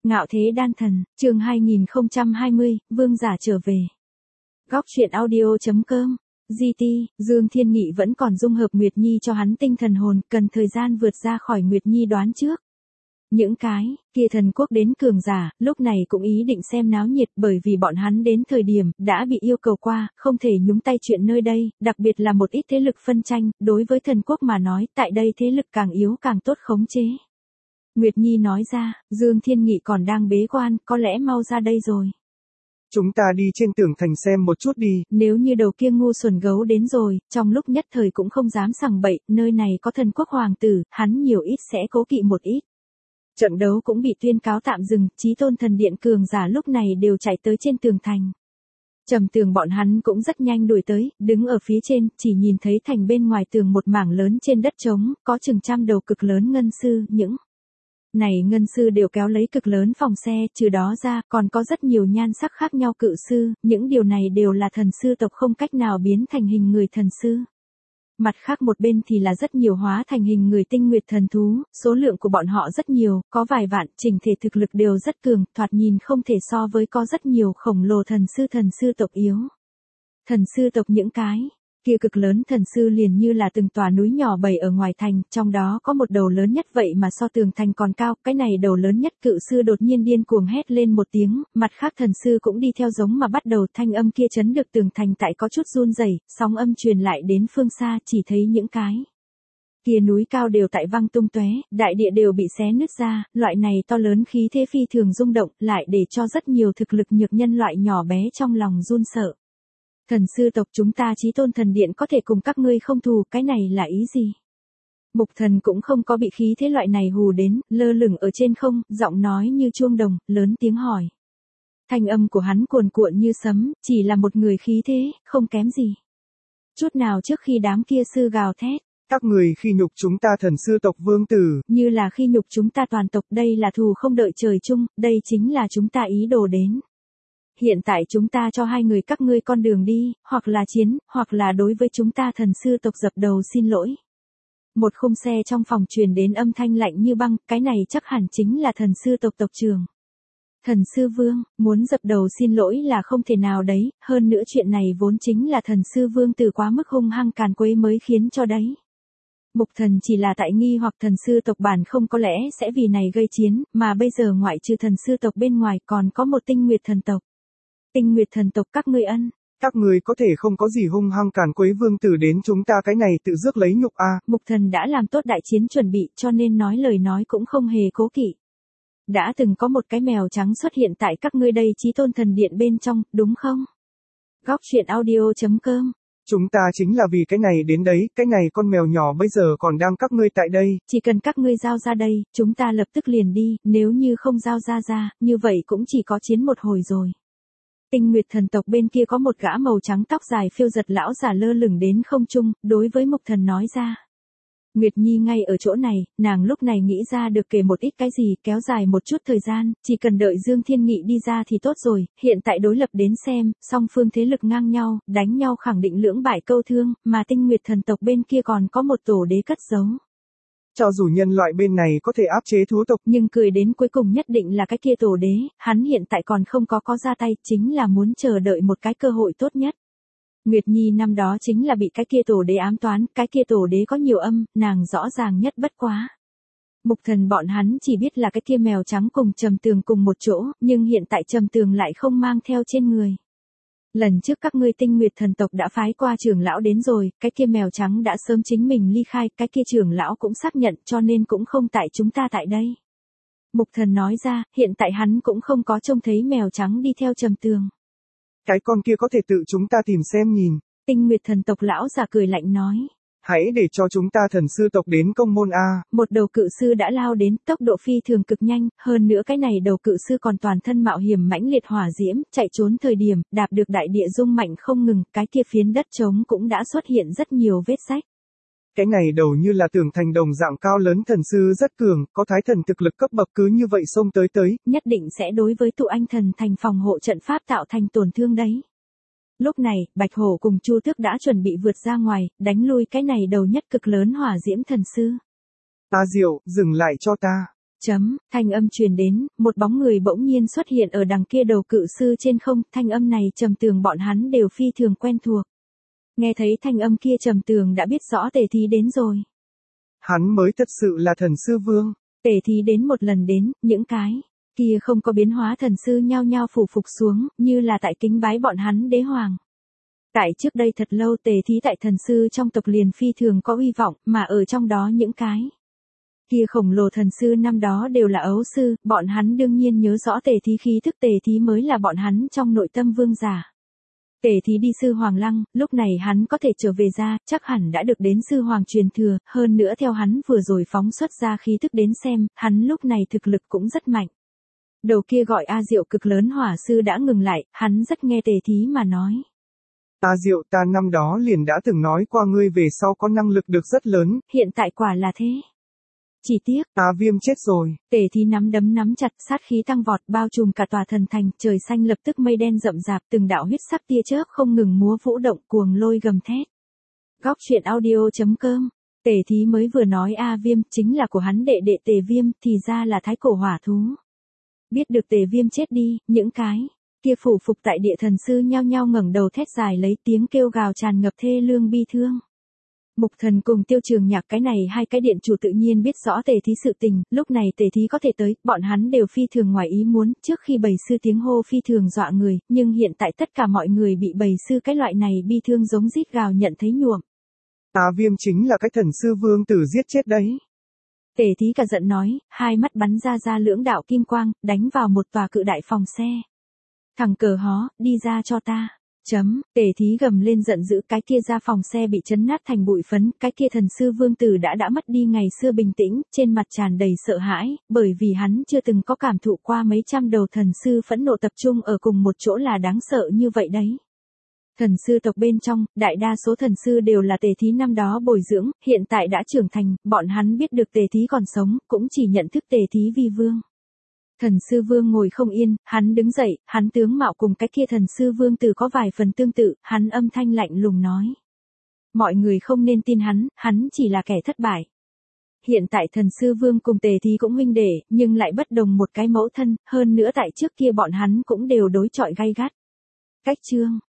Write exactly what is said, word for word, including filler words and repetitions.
Ngạo thế đan thần, chương hai nghìn không trăm hai mươi, vương giả trở về. Góc truyện audio chấm com. giê tê, Dương Thiên Nghị vẫn còn dung hợp Nguyệt Nhi cho hắn tinh thần hồn, cần thời gian vượt ra khỏi Nguyệt Nhi đoán trước. Những cái kia thần quốc đến cường giả, lúc này cũng ý định xem náo nhiệt, bởi vì bọn hắn đến thời điểm đã bị yêu cầu qua, không thể nhúng tay chuyện nơi đây, đặc biệt là một ít thế lực phân tranh, đối với thần quốc mà nói, tại đây thế lực càng yếu càng tốt khống chế. Nguyệt Nhi nói ra, Dương Thiên Nghị còn đang bế quan, có lẽ mau ra đây rồi. Chúng ta đi trên tường thành xem một chút đi. Nếu như đầu kia ngu xuẩn gấu đến rồi, trong lúc nhất thời cũng không dám sằng bậy, nơi này có thần quốc hoàng tử, hắn nhiều ít sẽ cố kỵ một ít. Trận đấu cũng bị tuyên cáo tạm dừng, Chí Tôn Thần Điện cường giả lúc này đều chạy tới trên tường thành. Trầm Tường bọn hắn cũng rất nhanh đuổi tới, đứng ở phía trên, chỉ nhìn thấy thành bên ngoài tường một mảng lớn trên đất trống, có chừng trăm đầu cực lớn ngân sư, những này ngân sư đều kéo lấy cực lớn phòng xe, trừ đó ra, còn có rất nhiều nhan sắc khác nhau cự sư, những điều này đều là thần sư tộc không cách nào biến thành hình người thần sư. Mặt khác một bên thì là rất nhiều hóa thành hình người tinh nguyệt thần thú, số lượng của bọn họ rất nhiều, có vài vạn, chỉnh thể thực lực đều rất cường, thoạt nhìn không thể so với có rất nhiều khổng lồ thần sư thần sư tộc yếu. Thần sư tộc những cái kia cực lớn thần sư liền như là từng tòa núi nhỏ bày ở ngoài thành, trong đó có một đầu lớn nhất vậy mà so tường thành còn cao, cái này đầu lớn nhất cự sư đột nhiên điên cuồng hét lên một tiếng, mặt khác thần sư cũng đi theo giống mà bắt đầu thanh âm kia chấn được tường thành tại có chút run rẩy, sóng âm truyền lại đến phương xa, chỉ thấy những cái kia núi cao đều tại văng tung tóe, đại địa đều bị xé nứt ra, loại này to lớn khí thế phi thường rung động, lại để cho rất nhiều thực lực nhược nhân loại nhỏ bé trong lòng run sợ. Thần sư tộc chúng ta Chí Tôn Thần Điện có thể cùng các ngươi không thù, cái này là ý gì? Mục Thần cũng không có bị khí thế loại này hù đến, lơ lửng ở trên không, giọng nói như chuông đồng, lớn tiếng hỏi. Thanh âm của hắn cuồn cuộn như sấm, chỉ là một người khí thế, không kém gì. Chút nào trước khi đám kia sư gào thét. Các người khi nhục chúng ta thần sư tộc vương tử. Như là khi nhục chúng ta toàn tộc, đây là thù không đợi trời chung, đây chính là chúng ta ý đồ đến. Hiện tại chúng ta cho hai người các ngươi con đường đi, hoặc là chiến, hoặc là đối với chúng ta thần sư tộc dập đầu xin lỗi. Một khung xe trong phòng truyền đến âm thanh lạnh như băng, cái này chắc hẳn chính là thần sư tộc tộc trưởng. Thần sư vương, muốn dập đầu xin lỗi là không thể nào đấy, hơn nữa chuyện này vốn chính là thần sư vương từ quá mức hung hăng càn quấy mới khiến cho đấy. Mục Thần chỉ là tại nghi hoặc thần sư tộc bản không có lẽ sẽ vì này gây chiến, mà bây giờ ngoại trừ thần sư tộc bên ngoài còn có một tinh nguyệt thần tộc. Tinh nguyệt thần tộc các ngươi ân. Các người có thể không có gì hung hăng càn quấy vương tử đến chúng ta cái này tự rước lấy nhục a. À. Mục Thần đã làm tốt đại chiến chuẩn bị cho nên nói lời nói cũng không hề cố kỵ. Đã từng có một cái mèo trắng xuất hiện tại các ngươi đây Chí Tôn Thần Điện bên trong, đúng không? Góc truyện audio chấm com. Chúng ta chính là vì cái này đến đấy, cái này con mèo nhỏ bây giờ còn đang các ngươi tại đây. Chỉ cần các ngươi giao ra đây, chúng ta lập tức liền đi, nếu như không giao ra ra, như vậy cũng chỉ có chiến một hồi rồi. Tinh Nguyệt thần tộc bên kia có một gã màu trắng tóc dài phiêu giật lão giả lơ lửng đến không trung, đối với Mục Thần nói ra. Nguyệt Nhi ngay ở chỗ này, nàng lúc này nghĩ ra được kể một ít cái gì, kéo dài một chút thời gian, chỉ cần đợi Dương Thiên Nghị đi ra thì tốt rồi, hiện tại đối lập đến xem, song phương thế lực ngang nhau, đánh nhau khẳng định lưỡng bại câu thương, mà Tinh Nguyệt thần tộc bên kia còn có một tổ đế cất giấu. Cho dù nhân loại bên này có thể áp chế thú tộc, nhưng cười đến cuối cùng nhất định là cái kia tổ đế, hắn hiện tại còn không có có ra tay, chính là muốn chờ đợi một cái cơ hội tốt nhất. Nguyệt Nhi năm đó chính là bị cái kia tổ đế ám toán, cái kia tổ đế có nhiều âm, nàng rõ ràng nhất bất quá. Mục Thần bọn hắn chỉ biết là cái kia mèo trắng cùng Trầm Tường cùng một chỗ, nhưng hiện tại Trầm Tường lại không mang theo trên người. Lần trước các ngươi Tinh Nguyệt thần tộc đã phái qua trưởng lão đến rồi, cái kia mèo trắng đã sớm chính mình ly khai, cái kia trưởng lão cũng xác nhận cho nên cũng không tại chúng ta tại đây. Mục Thần nói ra, hiện tại hắn cũng không có trông thấy mèo trắng đi theo Trầm Tường. Cái con kia có thể tự chúng ta tìm xem nhìn. Tinh Nguyệt thần tộc lão già cười lạnh nói. Hãy để cho chúng ta thần sư tộc đến công môn a. Một đầu cự sư đã lao đến, tốc độ phi thường cực nhanh, hơn nữa cái này đầu cự sư còn toàn thân mạo hiểm mãnh liệt hỏa diễm, chạy trốn thời điểm, đạp được đại địa rung mạnh không ngừng, cái kia phiến đất trống cũng đã xuất hiện rất nhiều vết rách. Cái này đầu như là tường thành đồng dạng cao lớn thần sư rất cường, có thái thần thực lực cấp bậc cứ như vậy xông tới tới. Nhất định sẽ đối với tụ anh thần thành phòng hộ trận pháp tạo thành tổn thương đấy. Lúc này, Bạch Hổ cùng Chu Tước đã chuẩn bị vượt ra ngoài, đánh lui cái này đầu nhất cực lớn hỏa diễm thần sư. Ta Diệu, dừng lại cho ta. Chấm, thanh âm truyền đến, một bóng người bỗng nhiên xuất hiện ở đằng kia đầu cự sư trên không, thanh âm này Trầm Tường bọn hắn đều phi thường quen thuộc. Nghe thấy thanh âm kia Trầm Tường đã biết rõ Tề Thí đến rồi. Hắn mới thật sự là thần sư vương. Tề Thí đến một lần đến, những cái kia không có biến hóa thần sư nhao nhao phủ phục xuống, như là tại kính bái bọn hắn đế hoàng. Tại trước đây thật lâu Tề Thí tại thần sư trong tộc liền phi thường có uy vọng, mà ở trong đó những cái kia khổng lồ thần sư năm đó đều là ấu sư, bọn hắn đương nhiên nhớ rõ Tề Thí khí thức, Tề Thí mới là bọn hắn trong nội tâm vương giả. Tề Thí đi sư hoàng lăng, lúc này hắn có thể trở về ra, chắc hẳn đã được đến sư hoàng truyền thừa, hơn nữa theo hắn vừa rồi phóng xuất ra khí thức đến xem, hắn lúc này thực lực cũng rất mạnh. Đầu kia gọi A Diệu cực lớn hỏa sư đã ngừng lại, hắn rất nghe Tề Thí mà nói. A Diệu, ta năm đó liền đã từng nói qua ngươi về sau có năng lực được rất lớn. Hiện tại quả là thế. Chỉ tiếc, A Viêm chết rồi. Tề Thí nắm đấm nắm chặt, sát khí tăng vọt, bao trùm cả tòa thần thành, trời xanh lập tức mây đen rậm rạp, từng đạo huyết sắc tia chớp không ngừng múa vũ động, cuồng lôi gầm thét. Góc truyện audio chấm com. Tề Thí mới vừa nói A Viêm chính là của hắn đệ đệ Tề Viêm, thì ra là thái cổ hỏa thú. Biết được Tề Viêm chết đi, những cái kia phủ phục tại địa thần sư nhao nhao ngẩng đầu thét dài lấy tiếng kêu gào tràn ngập thê lương bi thương. Mục Thần cùng Tiêu Trường Nhạc cái này hai cái điện chủ tự nhiên biết rõ Tề Thí sự tình, lúc này Tề Thí có thể tới, bọn hắn đều phi thường ngoài ý muốn, trước khi bầy sư tiếng hô phi thường dọa người, nhưng hiện tại tất cả mọi người bị bầy sư cái loại này bi thương giống rít gào nhận thấy nhuộm. A Viêm chính là cái thần sư vương tử giết chết đấy. Tề Thí cả giận nói, hai mắt bắn ra ra lưỡng đạo kim quang, đánh vào một tòa cự đại phòng xe. Thằng cờ hó, đi ra cho ta. Chấm, Tề Thí gầm lên giận dữ, cái kia ra phòng xe bị chấn nát thành bụi phấn, cái kia thần sư vương tử đã đã mất đi ngày xưa bình tĩnh, trên mặt tràn đầy sợ hãi, bởi vì hắn chưa từng có cảm thụ qua mấy trăm đầu thần sư phẫn nộ tập trung ở cùng một chỗ là đáng sợ như vậy đấy. Thần sư tộc bên trong, đại đa số thần sư đều là Tề Thí năm đó bồi dưỡng, hiện tại đã trưởng thành, bọn hắn biết được Tề Thí còn sống, cũng chỉ nhận thức Tề Thí vi vương. Thần sư vương ngồi không yên, hắn đứng dậy, hắn tướng mạo cùng cái kia thần sư vương tử có vài phần tương tự, hắn âm thanh lạnh lùng nói. Mọi người không nên tin hắn, hắn chỉ là kẻ thất bại. Hiện tại thần sư vương cùng Tề Thí cũng huynh đệ, nhưng lại bất đồng một cái mẫu thân, hơn nữa tại trước kia bọn hắn cũng đều đối chọi gay gắt. Cách chương